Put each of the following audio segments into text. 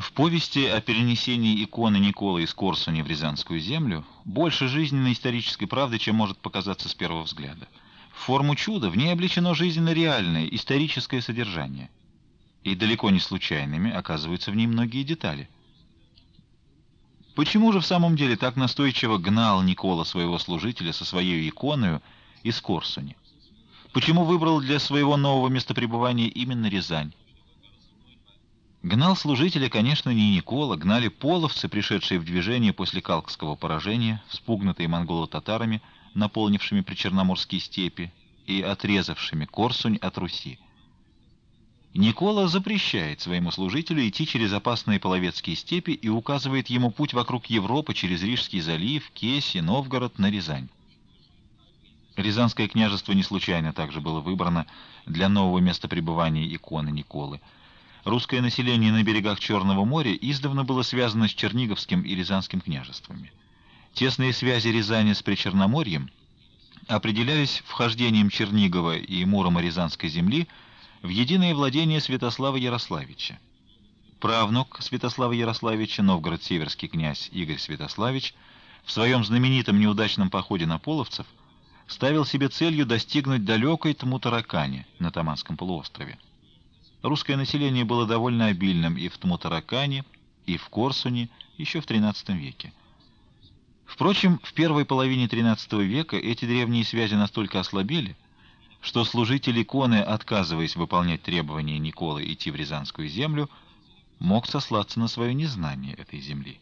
В повести о перенесении иконы Николы из Корсуни в Рязанскую землю больше жизненной исторической правды, чем может показаться с первого взгляда. В форму чуда в ней облечено жизненно реальное историческое содержание. И далеко не случайными оказываются в ней многие детали. Почему же в самом деле так настойчиво гнал Никола своего служителя со своей иконою из Корсуни? Почему выбрал для своего нового местопребывания именно Рязань? Гнал служителя, конечно, не Никола, гнали половцы, пришедшие в движение после Калкского поражения, вспугнутые монголо-татарами, наполнившими причерноморские степи и отрезавшими Корсунь от Руси. Никола запрещает своему служителю идти через опасные половецкие степи и указывает ему путь вокруг Европы через Рижский залив, Кеси, Новгород на Рязань. Рязанское княжество не случайно также было выбрано для нового места пребывания иконы Николы. Русское население на берегах Черного моря издавна было связано с Черниговским и Рязанским княжествами. Тесные связи Рязани с Причерноморьем определялись вхождением Чернигова и Муромо-Рязанской земли в единое владение Святослава Ярославича. Правнук Святослава Ярославича, новгород-северский князь Игорь Святославич, в своем знаменитом неудачном походе на половцев ставил себе целью достигнуть далекой Тмутаракани на Таманском полуострове. Русское население было довольно обильным и в Тмутаракане, и в Корсуне еще в XIII веке. Впрочем, в первой половине XIII века эти древние связи настолько ослабели, что служитель иконы, отказываясь выполнять требования Николы идти в Рязанскую землю, мог сослаться на свое незнание этой земли.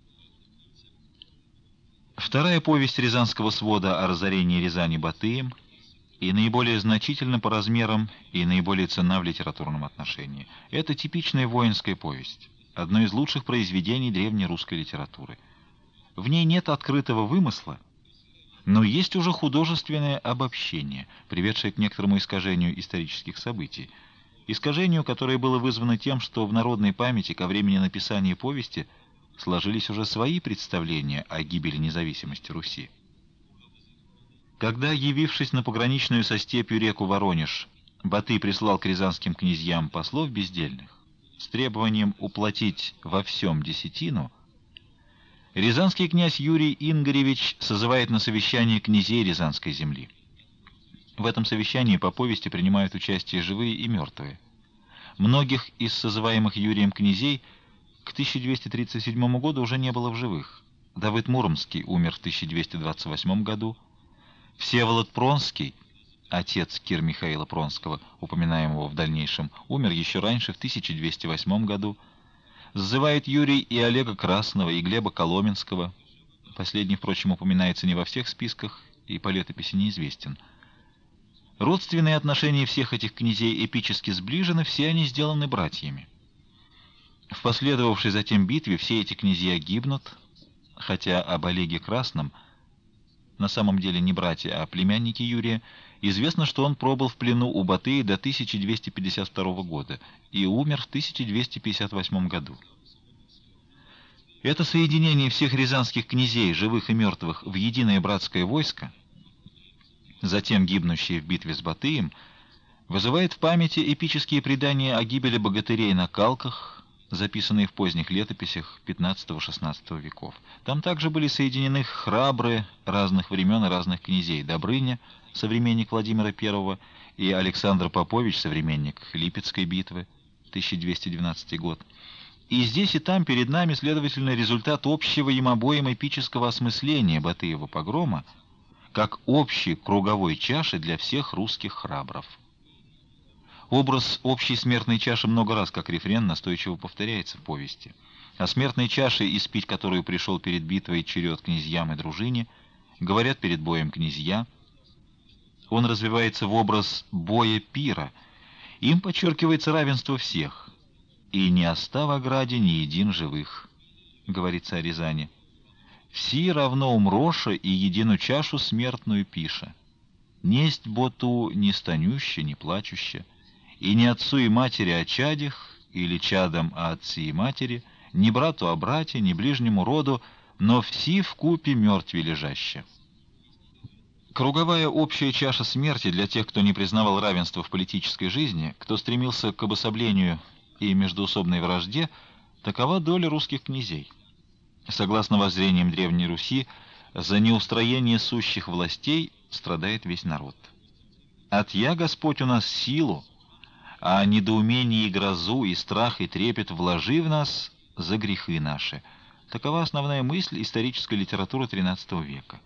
Вторая повесть Рязанского свода о разорении Рязани Батыем и наиболее значительна по размерам и наиболее ценна в литературном отношении. Это типичная воинская повесть, одно из лучших произведений древней русской литературы. В ней нет открытого вымысла, но есть уже художественное обобщение, приведшее к некоторому искажению исторических событий. Искажению, которое было вызвано тем, что в народной памяти ко времени написания повести сложились уже свои представления о гибели независимости Руси. Когда, явившись на пограничную со степью реку Воронеж, Батый прислал к рязанским князьям послов бездельных с требованием уплатить во всем десятину, рязанский князь Юрий Ингоревич созывает на совещание князей Рязанской земли. В этом совещании по повести принимают участие живые и мертвые. Многих из созываемых Юрием князей к 1237 году уже не было в живых. Давыд Муромский умер в 1228 году, Всеволод Пронский, отец Кир Михаила Пронского, упоминаемого в дальнейшем, умер еще раньше, в 1208 году. Сзывает Юрий и Олега Красного, и Глеба Коломенского. Последний, впрочем, упоминается не во всех списках и по летописи неизвестен. Родственные отношения всех этих князей эпически сближены, все они сделаны братьями. В последовавшей затем битве все эти князья гибнут, хотя об Олеге Красном, на самом деле не братья, а племянники Юрия, известно, что он пробыл в плену у Батыя до 1252 года и умер в 1258 году. Это соединение всех рязанских князей, живых и мертвых, в единое братское войско, затем гибнущие в битве с Батыем, вызывает в памяти эпические предания о гибели богатырей на Калках, записанные в поздних летописях XV-XVI веков. Там также были соединены храбрые разных времен и разных князей: Добрыня, современник Владимира I, и Александр Попович, современник Липецкой битвы, 1212 год. И здесь и там перед нами, следовательно, результат общего им обоим эпического осмысления Батыева погрома как общей круговой чаши для всех русских храбров. Образ общей смертной чаши много раз, как рефрен, настойчиво повторяется в повести. О смертной чаше, испить которую пришел перед битвой черед князьям и дружине, говорят перед боем князья. Он развивается в образ боя пира. Им подчеркивается равенство всех. «И не остав ограде ни един живых», — говорится о Рязани. «Все равно умроша и едину чашу смертную пиша. Несть боту ни станюще, ни плачуще, и не отцу и матери о чадях, или чадам о отце и матери, ни брату о брате, ни ближнему роду, но все вкупе мертве лежаще». Круговая общая чаша смерти для тех, кто не признавал равенства в политической жизни, кто стремился к обособлению и междоусобной вражде, Такова доля русских князей. Согласно воззрениям Древней Руси, за неустроение сущих властей страдает весь народ. «Отъя, Господь, у нас силу, а недоумение и грозу, и страх, и трепет вложи в нас за грехи наши». Такова основная мысль исторической литературы XIII века.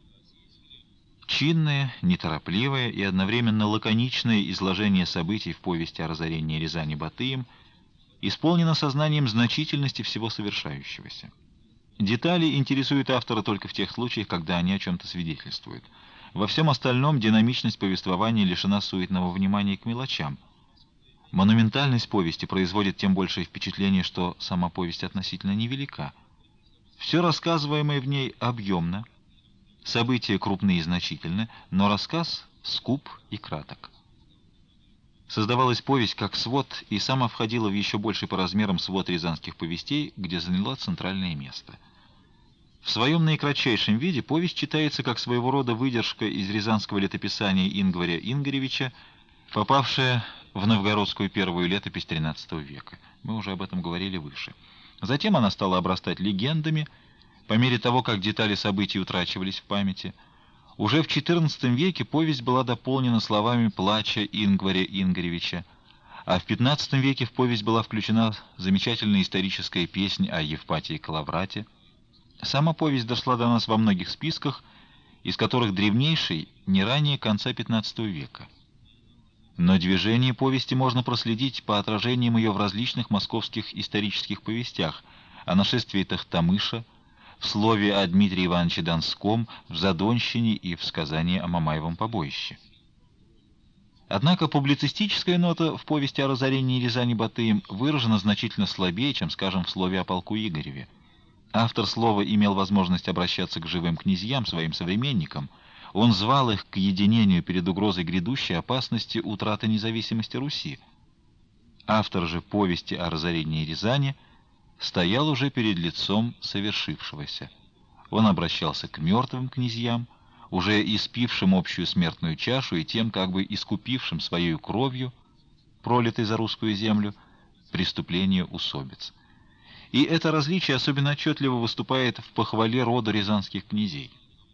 Чинное, неторопливое и одновременно лаконичное изложение событий в повести о разорении Рязани Батыем исполнено сознанием значительности всего совершающегося. Детали интересуют автора только в тех случаях, когда они о чем-то свидетельствуют. Во всем остальном динамичность повествования лишена суетного внимания к мелочам. Монументальность повести производит тем большее впечатление, что сама повесть относительно невелика. Все рассказываемое в ней объемно, события крупны и значительны, но рассказ скуп и краток. Создавалась повесть как свод, и сама входила в еще больший по размерам свод рязанских повестей, где заняла центральное место. В своем наикратчайшем виде повесть читается как своего рода выдержка из рязанского летописания Ингваря Ингоревича, попавшая в новгородскую первую летопись XIII века. Мы уже об этом говорили выше. Затем она стала обрастать легендами, по мере того, как детали событий утрачивались в памяти. Уже в XIV веке повесть была дополнена словами плача Ингваря Ингоревича, а в XV веке в повесть была включена замечательная историческая песнь о Евпатии Калаврате. Сама повесть дошла до нас во многих списках, из которых древнейший не ранее конца XV века. Но движение повести можно проследить по отражениям ее в различных московских исторических повестях о нашествии Тохтамыша, в слове о Дмитрии Ивановиче Донском, в Задонщине и в сказании о Мамаевом побоище. Однако публицистическая нота в повести о разорении Рязани Батыем выражена значительно слабее, чем, скажем, в слове о полку Игореве. Автор слова имел возможность обращаться к живым князьям, своим современникам. Он звал их к единению перед угрозой грядущей опасности утраты независимости Руси. Автор же повести о разорении Рязани стоял уже перед лицом совершившегося. Он обращался к мертвым князьям, уже испившим общую смертную чашу и тем как бы искупившим своей кровью, пролитой за русскую землю, преступление усобиц. И это различие особенно отчетливо выступает в похвале рода рязанских князей.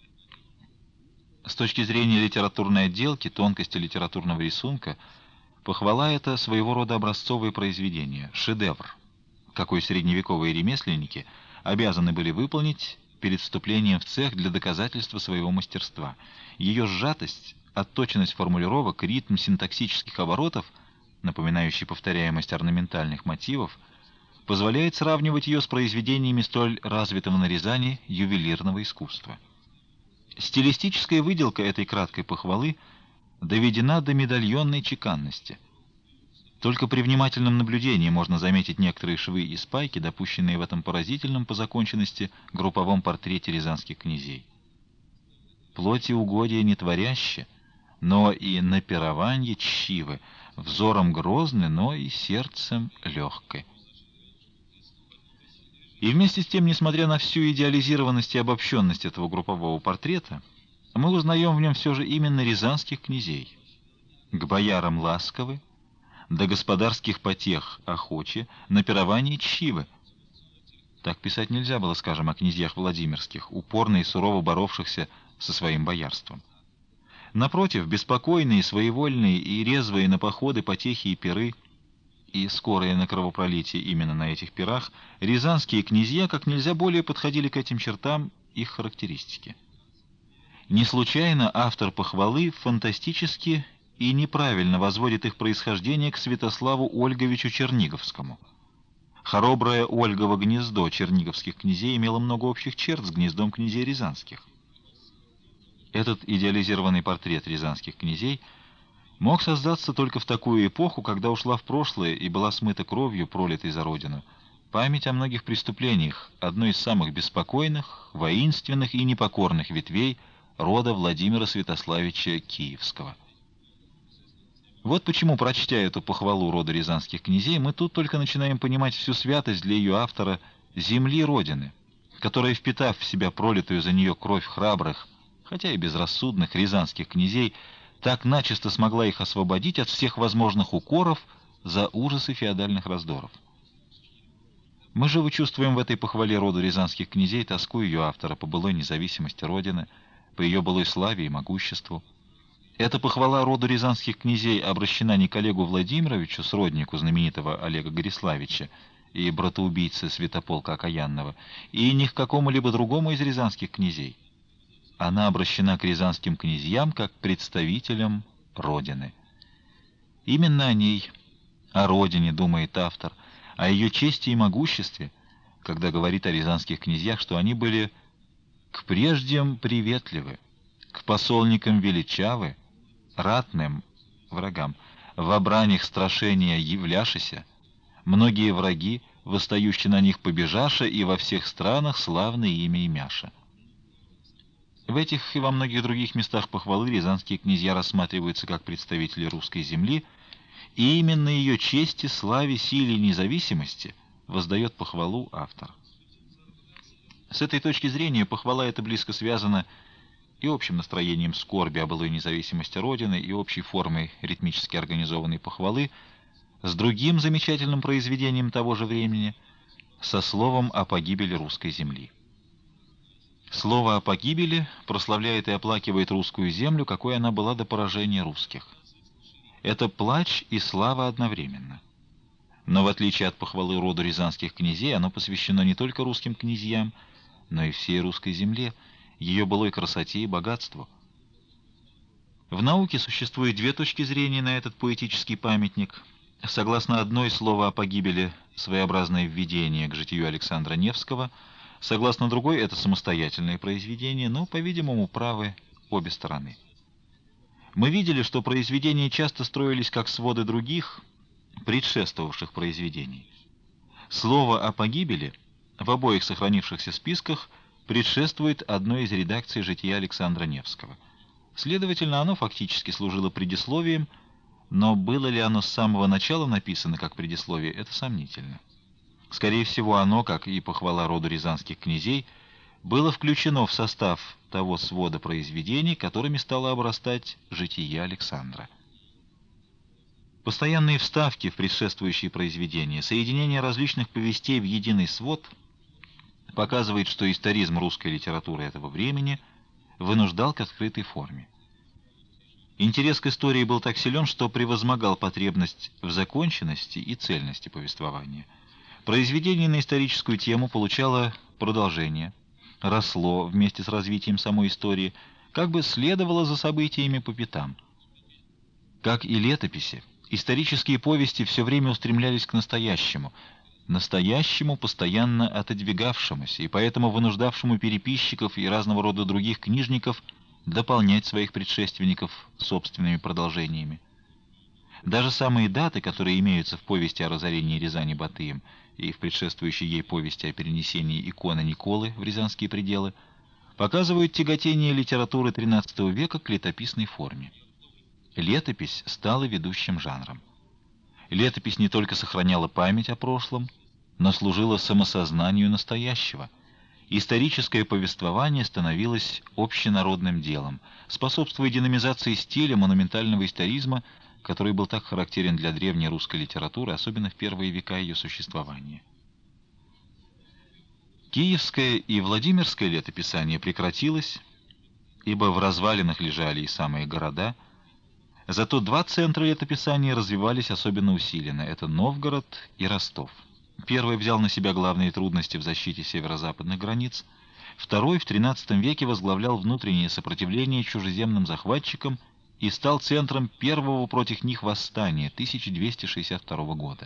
С точки зрения литературной отделки, тонкости литературного рисунка, похвала — это своего рода образцовое произведение, шедевр, какой средневековые ремесленники обязаны были выполнить перед вступлением в цех для доказательства своего мастерства. Ее сжатость, отточенность формулировок, ритм синтаксических оборотов, напоминающий повторяемость орнаментальных мотивов, позволяет сравнивать ее с произведениями столь развитого на Рязани ювелирного искусства. Стилистическая выделка этой краткой похвалы доведена до медальонной чеканности. Только при внимательном наблюдении можно заметить некоторые швы и спайки, допущенные в этом поразительном по законченности групповом портрете рязанских князей. Плоти угодия не творяще, но и на пированье чщивы, взором грозны, но и сердцем легкой. И вместе с тем, несмотря на всю идеализированность и обобщенность этого группового портрета, мы узнаем в нем все же именно рязанских князей. К боярам ласковы, до господарских потех охочи, на пировании чщивы. Так писать нельзя было, скажем, о князьях владимирских, упорно и сурово боровшихся со своим боярством. Напротив, беспокойные, своевольные и резвые на походы, потехи и пиры, и скорые на кровопролитие именно на этих пирах, рязанские князья как нельзя более подходили к этим чертам их характеристики. Не случайно автор похвалы фантастически и неправильно возводит их происхождение к Святославу Ольговичу Черниговскому. Хороброе Ольгово гнездо черниговских князей имело много общих черт с гнездом князей рязанских. Этот идеализированный портрет рязанских князей мог создаться только в такую эпоху, когда ушла в прошлое и была смыта кровью, пролитой за родину, память о многих преступлениях, одной из самых беспокойных, воинственных и непокорных ветвей рода Владимира Святославича Киевского. Вот почему, прочтя эту похвалу рода рязанских князей, мы тут только начинаем понимать всю святость для ее автора земли Родины, которая, впитав в себя пролитую за нее кровь храбрых, хотя и безрассудных рязанских князей, так начисто смогла их освободить от всех возможных укоров за ужасы феодальных раздоров. Мы живо чувствуем в этой похвале роду рязанских князей тоску ее автора по былой независимости Родины, по ее былой славе и могуществу. Эта похвала роду рязанских князей обращена не к Олегу Владимировичу, сроднику знаменитого Олега Гориславича и братоубийцы Святополка Окаянного, и не к какому-либо другому из рязанских князей. Она обращена к рязанским князьям как к представителям Родины. Именно о ней, о Родине думает автор, о ее чести и могуществе, когда говорит о рязанских князьях, что они были к преждем приветливы, к посолникам величавы, ратным врагам, в бранях страшения являшися, многие враги, восстающие на них побежаша, и во всех странах славное имя имяша. В этих и во многих других местах похвалы рязанские князья рассматриваются как представители русской земли, и именно ее чести, славе, силе и независимости воздает похвалу автор. С этой точки зрения похвала эта близко связана и общим настроением скорби о былой независимости Родины, и общей формой ритмически организованной похвалы, с другим замечательным произведением того же времени, со словом о погибели русской земли. Слово о погибели прославляет и оплакивает русскую землю, какой она была до поражения русских. Это плач и слава одновременно. Но в отличие от похвалы роду рязанских князей, оно посвящено не только русским князьям, но и всей русской земле, ее былой красоте и богатству. В науке существует две точки зрения на этот поэтический памятник. Согласно одной, слово о погибели — своеобразное введение к житию Александра Невского, согласно другой, это самостоятельное произведение, но, по-видимому, правы обе стороны. Мы видели, что произведения часто строились как своды других, предшествовавших произведений. Слово о погибели в обоих сохранившихся списках предшествует одной из редакций жития Александра Невского. Следовательно, оно фактически служило предисловием, но было ли оно с самого начала написано как предисловие, это сомнительно. Скорее всего, оно, как и похвала роду рязанских князей, было включено в состав того свода произведений, которыми стало обрастать житие Александра. Постоянные вставки в предшествующие произведения, соединение различных повестей в единый свод показывает, что историзм русской литературы этого времени вынуждал к открытой форме. Интерес к истории был так силен, что превозмогал потребность в законченности и цельности повествования. Произведение на историческую тему получало продолжение, росло вместе с развитием самой истории, как бы следовало за событиями по пятам. Как и летописи, исторические повести все время устремлялись к настоящему, постоянно отодвигавшемуся и поэтому вынуждавшему переписчиков и разного рода других книжников дополнять своих предшественников собственными продолжениями. Даже самые даты, которые имеются в повести о разорении Рязани Батыем и в предшествующей ей повести о перенесении иконы Николы в Рязанские пределы, показывают тяготение литературы XIII века к летописной форме. Летопись стала ведущим жанром. Летопись не только сохраняла память о прошлом, но служила самосознанию настоящего. Историческое повествование становилось общенародным делом, способствуя динамизации стиля монументального историзма, который был так характерен для древней русской литературы, особенно в первые века ее существования. Киевское и Владимирское летописание прекратилось, ибо в развалинах лежали и самые города. Зато два центра летописания развивались особенно усиленно — это Новгород и Ростов. Первый взял на себя главные трудности в защите северо-западных границ, второй в XIII веке возглавлял внутреннее сопротивление чужеземным захватчикам и стал центром первого против них восстания 1262 года.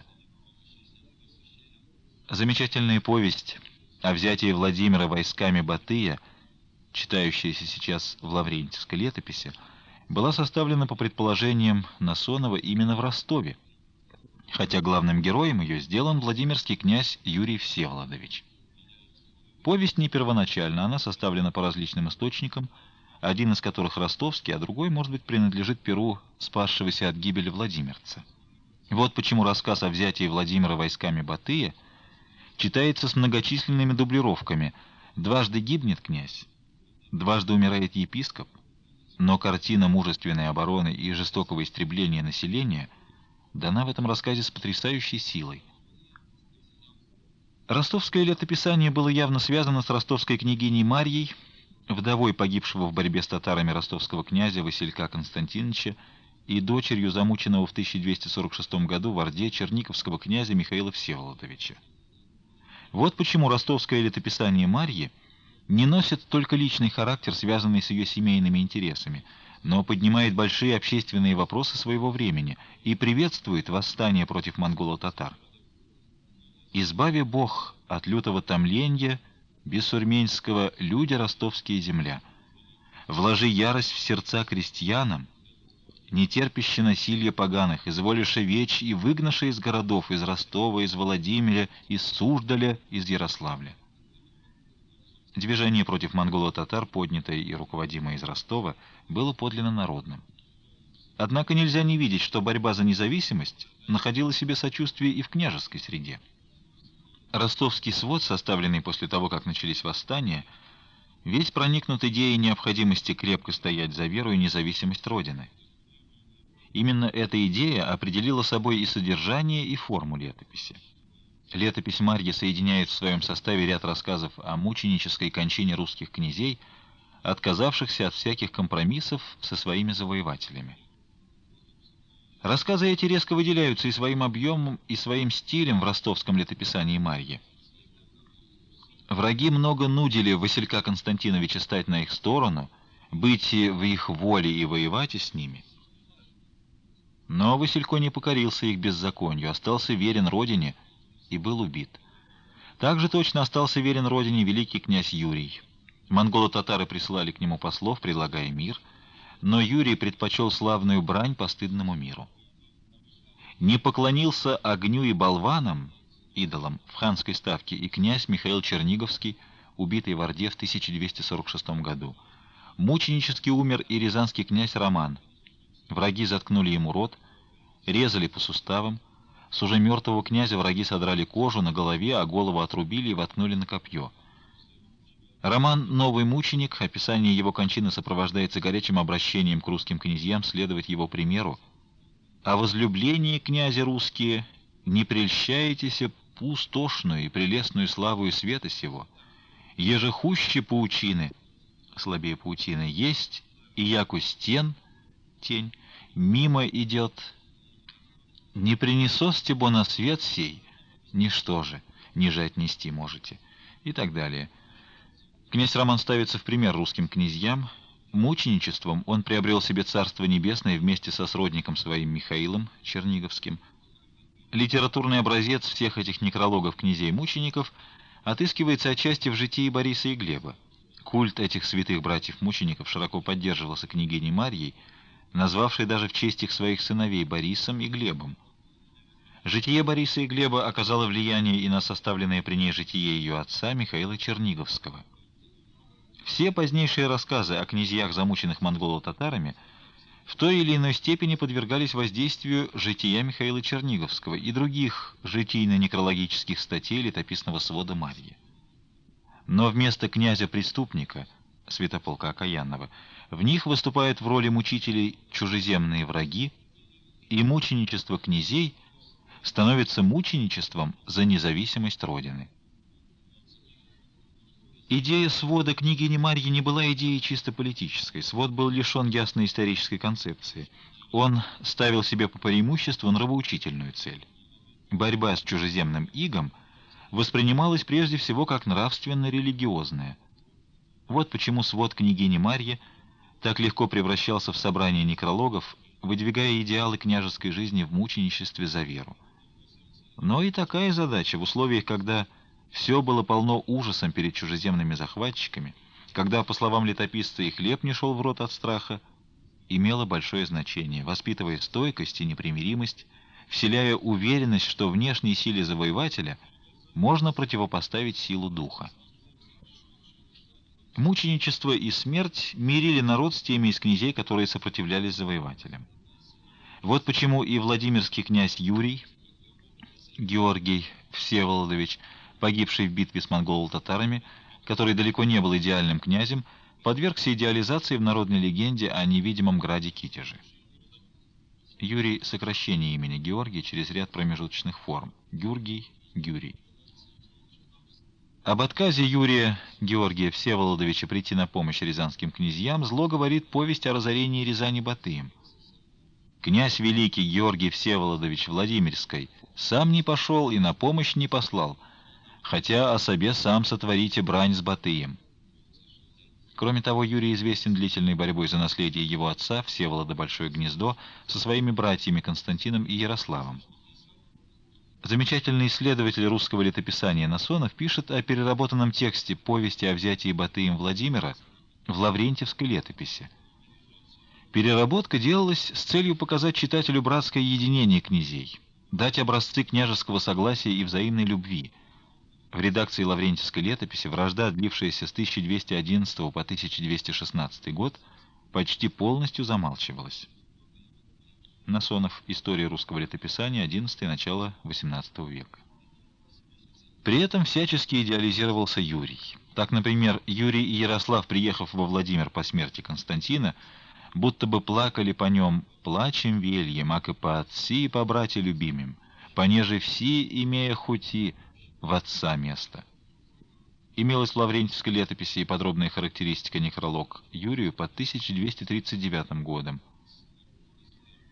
Замечательная повесть о взятии Владимира войсками Батыя, читающаяся сейчас в Лаврентьевской летописи, была составлена по предположениям Насонова именно в Ростове, хотя главным героем ее сделан владимирский князь Юрий Всеволодович. Повесть не первоначальна, она составлена по различным источникам, один из которых ростовский, а другой, может быть, принадлежит перу спасшегося от гибели владимирца. Вот почему рассказ о взятии Владимира войсками Батыя читается с многочисленными дублировками. Дважды гибнет князь, дважды умирает епископ, но картина мужественной обороны и жестокого истребления населения дана в этом рассказе с потрясающей силой. Ростовское летописание было явно связано с ростовской княгиней Марьей, вдовой погибшего в борьбе с татарами ростовского князя Василька Константиновича и дочерью замученного в 1246 году в Орде черниговского князя Михаила Всеволодовича. Вот почему ростовское летописание Марьи не носит только личный характер, связанный с ее семейными интересами, но поднимает большие общественные вопросы своего времени и приветствует восстание против монголо-татар. «Избави Бог от лютого томленья, бессурменского люди ростовские земля. Вложи ярость в сердца крестьянам, не терпяще насилия поганых, изволише веч и выгнаше из городов, из Ростова, из Владимира, из Суждаля, из Ярославля». Движение против монголо-татар, поднятое и руководимое из Ростова, было подлинно народным. Однако нельзя не видеть, что борьба за независимость находила себе сочувствие и в княжеской среде. Ростовский свод, составленный после того, как начались восстания, весь проникнут идеей необходимости крепко стоять за веру и независимость Родины. Именно эта идея определила собой и содержание, и форму летописи. Летопись Марьи соединяет в своем составе ряд рассказов о мученической кончине русских князей, отказавшихся от всяких компромиссов со своими завоевателями. Рассказы эти резко выделяются и своим объемом, и своим стилем в ростовском летописании Марьи. Враги много нудили Василька Константиновича стать на их сторону, быть в их воле и воевать и с ними. Но Василько не покорился их беззаконию, остался верен родине и был убит. Также точно остался верен родине великий князь Юрий. Монголо-татары присылали к нему послов, предлагая мир, но Юрий предпочел славную брань постыдному миру. Не поклонился огню и болванам, идолам, в ханской ставке и князь Михаил Черниговский, убитый в Орде в 1246 году. Мученически умер и рязанский князь Роман. Враги заткнули ему рот, резали по суставам. С уже мертвого князя враги содрали кожу на голове, а голову отрубили и воткнули на копье. Роман «Новый мученик», описание его кончины сопровождается горячим обращением к русским князьям следовать его примеру. «О возлюблении, князи русские, не прельщаетесь пустошную и прелестную славою света сего, еже хуще паучины, слабее паутины, есть, и яку стен, тень, мимо идет, не принесосте бо на свет сей, ничто же, ниже отнести можете», и так далее. Князь Роман ставится в пример русским князьям. Мученичеством он приобрел себе Царство Небесное вместе со сродником своим Михаилом Черниговским. Литературный образец всех этих некрологов князей-мучеников отыскивается отчасти в житии Бориса и Глеба. Культ этих святых братьев-мучеников широко поддерживался княгиней Марьей, назвавшей даже в честь их своих сыновей Борисом и Глебом. Житие Бориса и Глеба оказало влияние и на составленное при ней житие ее отца Михаила Черниговского. Все позднейшие рассказы о князьях, замученных монголо-татарами, в той или иной степени подвергались воздействию жития Михаила Черниговского и других житийно-некрологических статей летописного свода Марьи. Но вместо князя-преступника, Святополка Окаянного, в них выступают в роли мучителей чужеземные враги, и мученичество князей становится мученичеством за независимость Родины. Идея свода княгини Марьи не была идеей чисто политической. Свод был лишен ясной исторической концепции. Он ставил себе по преимуществу нравоучительную цель. Борьба с чужеземным игом воспринималась прежде всего как нравственно-религиозная. Вот почему свод княгини Марьи так легко превращался в собрание некрологов, выдвигая идеалы княжеской жизни в мученичестве за веру. Но и такая задача в условиях, когда все было полно ужасом перед чужеземными захватчиками, когда, по словам летописца, и хлеб не шел в рот от страха, имела большое значение, воспитывая стойкость и непримиримость, вселяя уверенность, что внешней силе завоевателя можно противопоставить силу духа. Мученичество и смерть мирили народ с теми из князей, которые сопротивлялись завоевателям. Вот почему и владимирский князь Юрий, Георгий Всеволодович, погибший в битве с монголо-татарами, который далеко не был идеальным князем, подвергся идеализации в народной легенде о невидимом граде Китеже. Юрий — сокращение имени Георгий через ряд промежуточных форм. Гюргий, Гюрий. Об отказе Юрия Георгия Всеволодовича прийти на помощь рязанским князьям зло говорит повесть о разорении Рязани Батыем. Князь великий Георгий Всеволодович Владимирской сам не пошел и на помощь не послал, хотя о себе сам сотворите брань с Батыем. Кроме того, Юрий известен длительной борьбой за наследие его отца, Всеволода Большое Гнездо, со своими братьями Константином и Ярославом. Замечательный исследователь русского летописания Насонов пишет о переработанном тексте повести о взятии Батыем Владимира в Лаврентьевской летописи. Переработка делалась с целью показать читателю братское единение князей, дать образцы княжеского согласия и взаимной любви. В редакции Лаврентьевской летописи вражда, длившаяся с 1211 по 1216 год, почти полностью замалчивалась. Насонов. История русского летописания. 11 начало XVIII века. При этом всячески идеализировался Юрий. Так, например, Юрий и Ярослав, приехав во Владимир по смерти Константина, будто бы плакали по нем плачем вельем, аки по отци и по брате любимым, понеже все, имея хути, в отца место. Имелась в Лаврентьевской летописи и подробная характеристика некролог Юрию под 1239 годом.